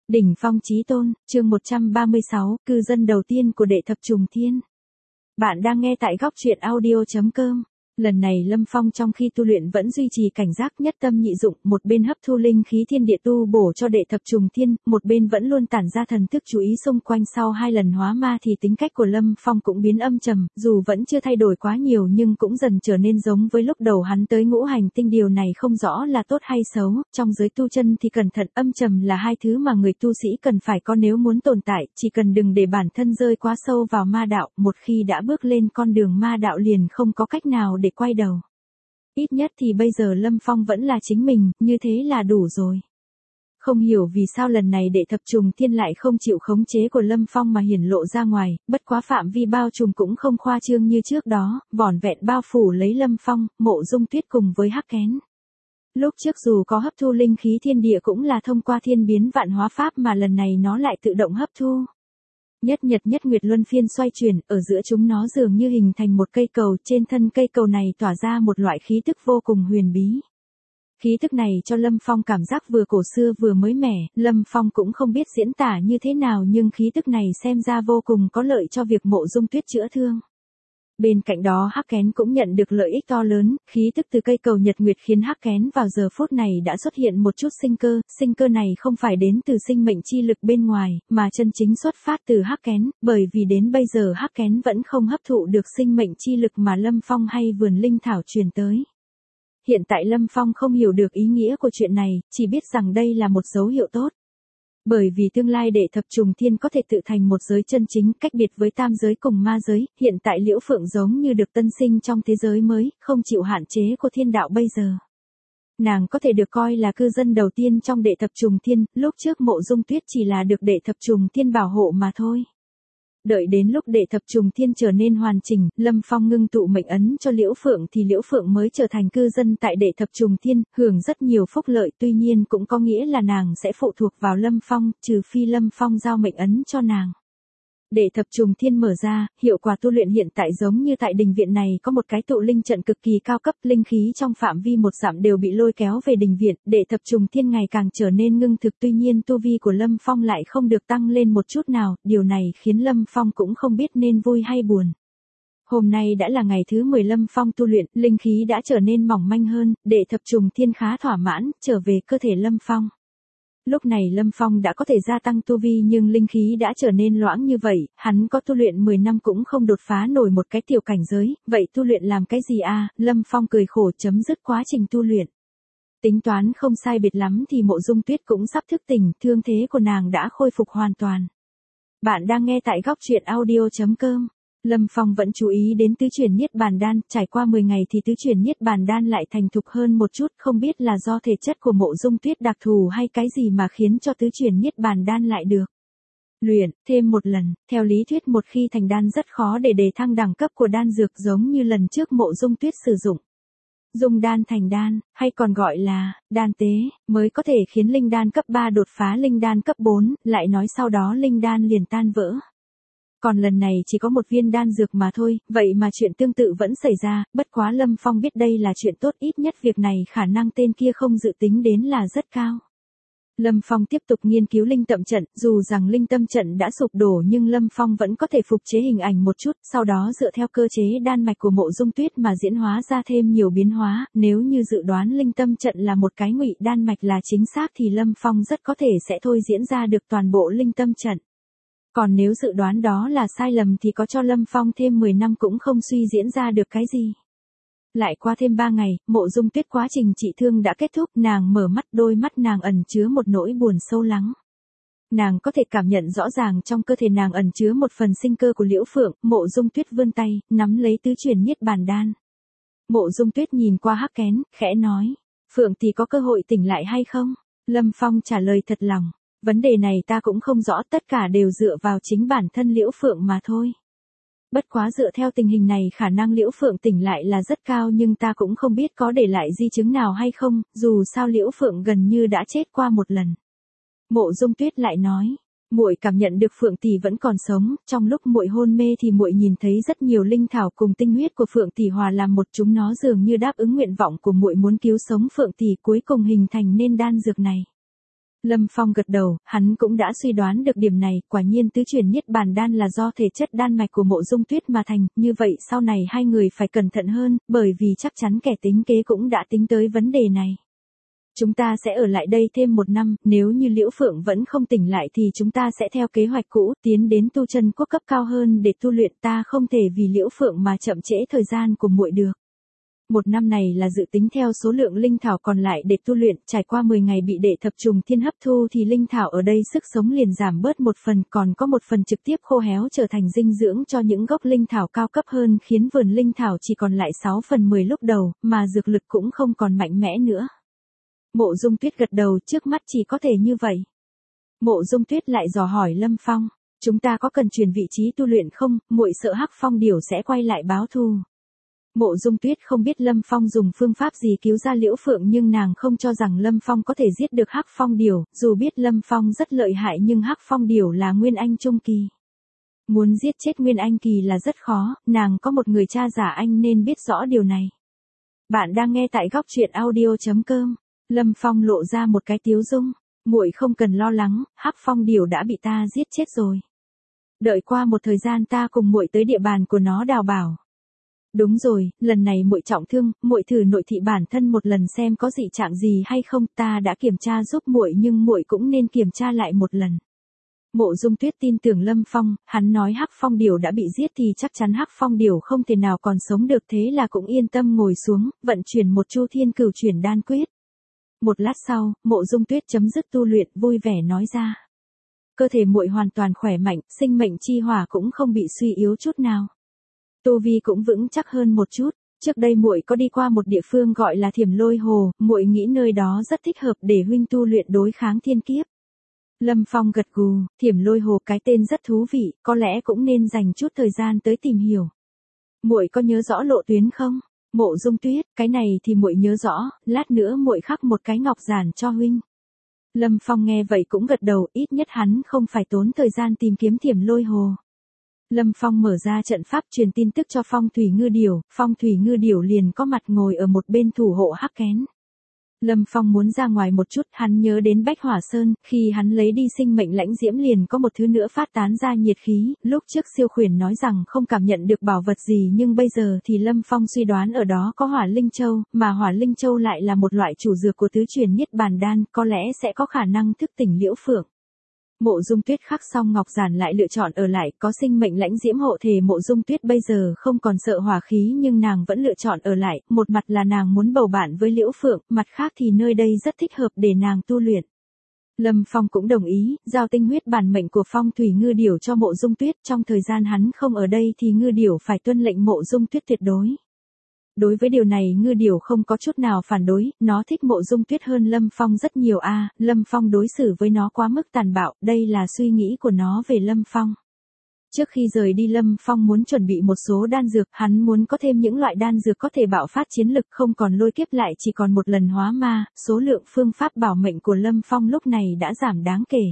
Đỉnh phong chí tôn, chương 136, cư dân đầu tiên của đệ thập trùng thiên. Bạn đang nghe tại góc truyện audio.com. Lần này Lâm Phong trong khi tu luyện vẫn duy trì cảnh giác nhất tâm nhị dụng, một bên hấp thu linh khí thiên địa tu bổ cho đệ thập trùng thiên, một bên vẫn luôn tản ra thần thức chú ý xung quanh. Sau 2 lần hóa ma thì tính cách của Lâm Phong cũng biến âm trầm, dù vẫn chưa thay đổi quá nhiều nhưng cũng dần trở nên giống với lúc đầu hắn tới ngũ hành tinh. Điều này không rõ là tốt hay xấu, trong giới tu chân thì cẩn thận âm trầm là hai thứ mà người tu sĩ cần phải có nếu muốn tồn tại, chỉ cần đừng để bản thân rơi quá sâu vào ma đạo, một khi đã bước lên con đường ma đạo liền không có cách nào để quay đầu. Ít nhất thì bây giờ Lâm Phong vẫn là chính mình, như thế là đủ rồi. Không hiểu vì sao lần này đệ thập trùng thiên lại không chịu khống chế của Lâm Phong mà hiển lộ ra ngoài, bất quá phạm vi bao trùm cũng không khoa trương như trước đó, vỏn vẹn bao phủ lấy Lâm Phong, Mộ Dung Tuyết cùng với Hắc Kén. Lúc trước dù có hấp thu linh khí thiên địa cũng là thông qua thiên biến vạn hóa pháp mà lần này nó lại tự động hấp thu. Nhất nhật nhất nguyệt luân phiên xoay chuyển, ở giữa chúng nó dường như hình thành một cây cầu, trên thân cây cầu này tỏa ra một loại khí tức vô cùng huyền bí. Khí tức này cho Lâm Phong cảm giác vừa cổ xưa vừa mới mẻ, Lâm Phong cũng không biết diễn tả như thế nào nhưng khí tức này xem ra vô cùng có lợi cho việc Mộ Dung Tuyết chữa thương. Bên cạnh đó Hắc Kén cũng nhận được lợi ích to lớn, khí tức từ cây cầu nhật nguyệt khiến Hắc Kén vào giờ phút này đã xuất hiện một chút sinh cơ này không phải đến từ sinh mệnh chi lực bên ngoài, mà chân chính xuất phát từ Hắc Kén, bởi vì đến bây giờ Hắc Kén vẫn không hấp thụ được sinh mệnh chi lực mà Lâm Phong hay vườn linh thảo truyền tới. Hiện tại Lâm Phong không hiểu được ý nghĩa của chuyện này, chỉ biết rằng đây là một dấu hiệu tốt. Bởi vì tương lai đệ thập trùng thiên có thể tự thành một giới chân chính cách biệt với tam giới cùng ma giới, hiện tại Liễu Phượng giống như được tân sinh trong thế giới mới, không chịu hạn chế của thiên đạo bây giờ. Nàng có thể được coi là cư dân đầu tiên trong đệ thập trùng thiên, lúc trước Mộ Dung Tuyết chỉ là được đệ thập trùng thiên bảo hộ mà thôi. Đợi đến lúc đệ thập trùng thiên trở nên hoàn chỉnh, Lâm Phong ngưng tụ mệnh ấn cho Liễu Phượng thì Liễu Phượng mới trở thành cư dân tại đệ thập trùng thiên, hưởng rất nhiều phúc lợi, tuy nhiên cũng có nghĩa là nàng sẽ phụ thuộc vào Lâm Phong, trừ phi Lâm Phong giao mệnh ấn cho nàng. Đệ thập trùng thiên mở ra, hiệu quả tu luyện hiện tại giống như tại đình viện này có một cái tụ linh trận cực kỳ cao cấp, linh khí trong phạm vi 1 dặm đều bị lôi kéo về đình viện, đệ thập trùng thiên ngày càng trở nên ngưng thực, tuy nhiên tu vi của Lâm Phong lại không được tăng lên một chút nào, điều này khiến Lâm Phong cũng không biết nên vui hay buồn. Hôm nay đã là ngày thứ 10 Lâm Phong tu luyện, linh khí đã trở nên mỏng manh hơn, đệ thập trùng thiên khá thỏa mãn, trở về cơ thể Lâm Phong. Lúc này Lâm Phong đã có thể gia tăng tu vi nhưng linh khí đã trở nên loãng như vậy, hắn có tu luyện 10 năm cũng không đột phá nổi một cái tiểu cảnh giới, vậy tu luyện làm cái gì à? Lâm Phong cười khổ chấm dứt quá trình tu luyện. Tính toán không sai biệt lắm thì Mộ Dung Tuyết cũng sắp thức tỉnh, thương thế của nàng đã khôi phục hoàn toàn. Bạn đang nghe tại góc truyện audio.com. Lâm Phong vẫn chú ý đến tứ chuyển niết bàn đan, trải qua 10 ngày thì tứ chuyển niết bàn đan lại thành thục hơn một chút, không biết là do thể chất của Mộ Dung Tuyết đặc thù hay cái gì mà khiến cho tứ chuyển niết bàn đan lại được luyện thêm một lần. Theo lý thuyết một khi thành đan rất khó để đề thăng đẳng cấp của đan dược giống như lần trước Mộ Dung Tuyết sử dụng. Dung đan thành đan, hay còn gọi là đan tế, mới có thể khiến linh đan cấp 3 đột phá linh đan cấp 4, lại nói sau đó linh đan liền tan vỡ. Còn lần này chỉ có một viên đan dược mà thôi, vậy mà chuyện tương tự vẫn xảy ra, bất quá Lâm Phong biết đây là chuyện tốt, ít nhất việc này khả năng tên kia không dự tính đến là rất cao. Lâm Phong tiếp tục nghiên cứu linh tâm trận, dù rằng linh tâm trận đã sụp đổ nhưng Lâm Phong vẫn có thể phục chế hình ảnh một chút, sau đó dựa theo cơ chế đan mạch của Mộ Dung Tuyết mà diễn hóa ra thêm nhiều biến hóa, nếu như dự đoán linh tâm trận là một cái ngụy đan mạch là chính xác thì Lâm Phong rất có thể sẽ thôi diễn ra được toàn bộ linh tâm trận. Còn nếu dự đoán đó là sai lầm thì có cho Lâm Phong thêm 10 năm cũng không suy diễn ra được cái gì. Lại qua thêm 3 ngày, Mộ Dung Tuyết quá trình trị thương đã kết thúc, nàng mở mắt, đôi mắt nàng ẩn chứa một nỗi buồn sâu lắng. Nàng có thể cảm nhận rõ ràng trong cơ thể nàng ẩn chứa một phần sinh cơ của Liễu Phượng, Mộ Dung Tuyết vươn tay, nắm lấy tứ chuyển niết bàn đan. Mộ Dung Tuyết nhìn qua Hắc Kén, khẽ nói, Phượng thì có cơ hội tỉnh lại hay không? Lâm Phong trả lời thật lòng. Vấn đề này ta cũng không rõ, tất cả đều dựa vào chính bản thân Liễu Phượng mà thôi. Bất quá dựa theo tình hình này khả năng Liễu Phượng tỉnh lại là rất cao nhưng ta cũng không biết có để lại di chứng nào hay không, dù sao Liễu Phượng gần như đã chết qua một lần. Mộ Dung Tuyết lại nói, muội cảm nhận được Phượng tỷ vẫn còn sống, trong lúc muội hôn mê thì muội nhìn thấy rất nhiều linh thảo cùng tinh huyết của Phượng tỷ hòa làm một, chúng nó dường như đáp ứng nguyện vọng của muội muốn cứu sống Phượng tỷ, cuối cùng hình thành nên đan dược này. Lâm Phong gật đầu, hắn cũng đã suy đoán được điểm này, quả nhiên tứ chuyển niết bàn đan là do thể chất đan mạch của Mộ Dung Tuyết mà thành, như vậy sau này hai người phải cẩn thận hơn, bởi vì chắc chắn kẻ tính kế cũng đã tính tới vấn đề này. Chúng ta sẽ ở lại đây thêm 1 năm, nếu như Liễu Phượng vẫn không tỉnh lại thì chúng ta sẽ theo kế hoạch cũ, tiến đến tu chân quốc cấp cao hơn để tu luyện, ta không thể vì Liễu Phượng mà chậm trễ thời gian của muội được. 1 năm này là dự tính theo số lượng linh thảo còn lại để tu luyện, trải qua 10 ngày bị đệ thập trùng thiên hấp thu thì linh thảo ở đây sức sống liền giảm bớt 1 phần, còn có 1 phần trực tiếp khô héo trở thành dinh dưỡng cho những gốc linh thảo cao cấp hơn, khiến vườn linh thảo chỉ còn lại 6/10 lúc đầu, mà dược lực cũng không còn mạnh mẽ nữa. Mộ Dung Tuyết gật đầu, trước mắt chỉ có thể như vậy. Mộ Dung Tuyết lại dò hỏi Lâm Phong, chúng ta có cần chuyển vị trí tu luyện không, muội sợ Hắc Phong Điểu sẽ quay lại báo thù. Mộ Dung Tuyết không biết Lâm Phong dùng phương pháp gì cứu ra Liễu Phượng, nhưng nàng không cho rằng Lâm Phong có thể giết được Hắc Phong Điểu, dù biết Lâm Phong rất lợi hại nhưng Hắc Phong Điểu là Nguyên Anh Trung Kỳ. Muốn giết chết Nguyên Anh Kỳ là rất khó, nàng có một người cha giả anh nên biết rõ điều này. Bạn đang nghe tại góc truyện audio.com. Lâm Phong lộ ra một cái tiếu dung, muội không cần lo lắng, Hắc Phong Điểu đã bị ta giết chết rồi. Đợi qua một thời gian ta cùng muội tới địa bàn của nó đào bảo. Đúng rồi, lần này muội trọng thương, muội thử nội thị bản thân một lần xem có dị trạng gì hay không, ta đã kiểm tra giúp muội nhưng muội cũng nên kiểm tra lại một lần. Mộ Dung Tuyết tin tưởng Lâm Phong, hắn nói Hắc Phong Điểu đã bị giết thì chắc chắn Hắc Phong Điểu không thể nào còn sống được, thế là cũng yên tâm ngồi xuống, vận chuyển một chu thiên cửu chuyển đan quyết. Một lát sau, Mộ Dung Tuyết chấm dứt tu luyện, vui vẻ nói ra. Cơ thể muội hoàn toàn khỏe mạnh, sinh mệnh chi hỏa cũng không bị suy yếu chút nào. Tu vi cũng vững chắc hơn một chút, trước đây muội có đi qua một địa phương gọi là Thiểm Lôi Hồ, muội nghĩ nơi đó rất thích hợp để huynh tu luyện đối kháng thiên kiếp. Lâm Phong gật gù, Thiểm Lôi Hồ cái tên rất thú vị, có lẽ cũng nên dành chút thời gian tới tìm hiểu. Muội có nhớ rõ lộ tuyến không? Mộ Dung Tuyết, cái này thì muội nhớ rõ, lát nữa muội khắc một cái ngọc giản cho huynh. Lâm Phong nghe vậy cũng gật đầu, ít nhất hắn không phải tốn thời gian tìm kiếm Thiểm Lôi Hồ. Lâm Phong mở ra trận pháp truyền tin tức cho Phong Thủy Ngư Điểu, Phong Thủy Ngư Điểu liền có mặt ngồi ở một bên thủ hộ hắc kén. Lâm Phong muốn ra ngoài một chút, hắn nhớ đến Bách Hỏa Sơn, khi hắn lấy đi sinh mệnh lãnh diễm liền có một thứ nữa phát tán ra nhiệt khí, lúc trước Siêu Khuyển nói rằng không cảm nhận được bảo vật gì nhưng bây giờ thì Lâm Phong suy đoán ở đó có Hỏa Linh Châu, mà Hỏa Linh Châu lại là một loại chủ dược của tứ truyền niết bàn đan, có lẽ sẽ có khả năng thức tỉnh Liễu Phượng. Mộ Dung Tuyết khắc xong ngọc giản lại lựa chọn ở lại, có sinh mệnh lãnh diễm hộ thể Mộ Dung Tuyết bây giờ không còn sợ hỏa khí nhưng nàng vẫn lựa chọn ở lại, một mặt là nàng muốn bầu bạn với Liễu Phượng, mặt khác thì nơi đây rất thích hợp để nàng tu luyện. Lâm Phong cũng đồng ý, giao tinh huyết bản mệnh của Phong Thủy Ngư Điểu cho Mộ Dung Tuyết, trong thời gian hắn không ở đây thì Ngư Điểu phải tuân lệnh Mộ Dung Tuyết tuyệt đối. Đối với điều này Ngư Điểu không có chút nào phản đối, nó thích Mộ Dung Tuyết hơn Lâm Phong rất nhiều Lâm Phong đối xử với nó quá mức tàn bạo, đây là suy nghĩ của nó về Lâm Phong. Trước khi rời đi Lâm Phong muốn chuẩn bị một số đan dược, hắn muốn có thêm những loại đan dược có thể bạo phát chiến lực, không còn lôi kiếp lại chỉ còn một lần hóa ma, số lượng phương pháp bảo mệnh của Lâm Phong lúc này đã giảm đáng kể.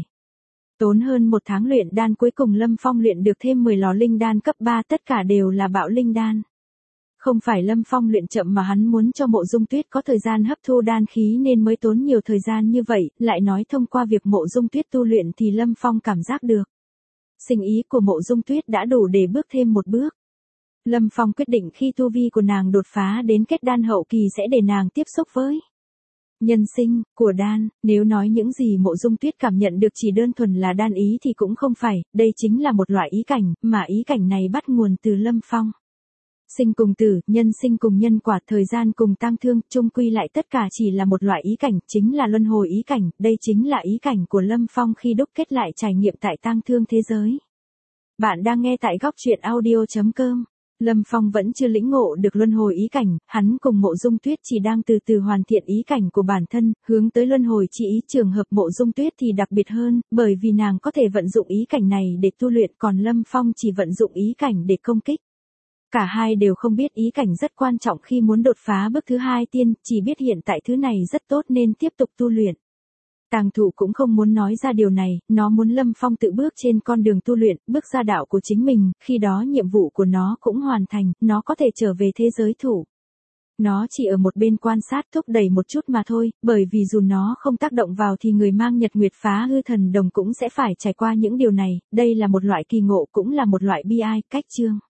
Tốn hơn 1 tháng luyện đan cuối cùng Lâm Phong luyện được thêm 10 lò linh đan cấp 3, tất cả đều là bạo linh đan. Không phải Lâm Phong luyện chậm mà hắn muốn cho Mộ Dung Tuyết có thời gian hấp thu đan khí nên mới tốn nhiều thời gian như vậy, lại nói thông qua việc Mộ Dung Tuyết tu luyện thì Lâm Phong cảm giác được. Sinh ý của Mộ Dung Tuyết đã đủ để bước thêm một bước. Lâm Phong quyết định khi tu vi của nàng đột phá đến kết đan hậu kỳ sẽ để nàng tiếp xúc với nhân sinh, của đan, nếu nói những gì Mộ Dung Tuyết cảm nhận được chỉ đơn thuần là đan ý thì cũng không phải, đây chính là một loại ý cảnh, mà ý cảnh này bắt nguồn từ Lâm Phong. Sinh cùng tử, nhân sinh cùng nhân quả, thời gian cùng tang thương, chung quy lại tất cả chỉ là một loại ý cảnh, chính là luân hồi ý cảnh, đây chính là ý cảnh của Lâm Phong khi đúc kết lại trải nghiệm tại tang thương thế giới. Bạn đang nghe tại góc truyện audio.com. Lâm Phong vẫn chưa lĩnh ngộ được luân hồi ý cảnh, hắn cùng Mộ Dung Tuyết chỉ đang từ từ hoàn thiện ý cảnh của bản thân, hướng tới luân hồi chi ý. Trường hợp Mộ Dung Tuyết thì đặc biệt hơn, bởi vì nàng có thể vận dụng ý cảnh này để tu luyện, còn Lâm Phong chỉ vận dụng ý cảnh để công kích. Cả hai đều không biết ý cảnh rất quan trọng khi muốn đột phá bước thứ 2 tiên, chỉ biết hiện tại thứ này rất tốt nên tiếp tục tu luyện. Tàng Thụ cũng không muốn nói ra điều này, nó muốn Lâm Phong tự bước trên con đường tu luyện, bước ra đạo của chính mình, khi đó nhiệm vụ của nó cũng hoàn thành, nó có thể trở về thế giới thủ. Nó chỉ ở một bên quan sát thúc đẩy một chút mà thôi, bởi vì dù nó không tác động vào thì người mang nhật nguyệt phá hư thần đồng cũng sẽ phải trải qua những điều này, đây là một loại kỳ ngộ cũng là một loại bi ai, cách chương.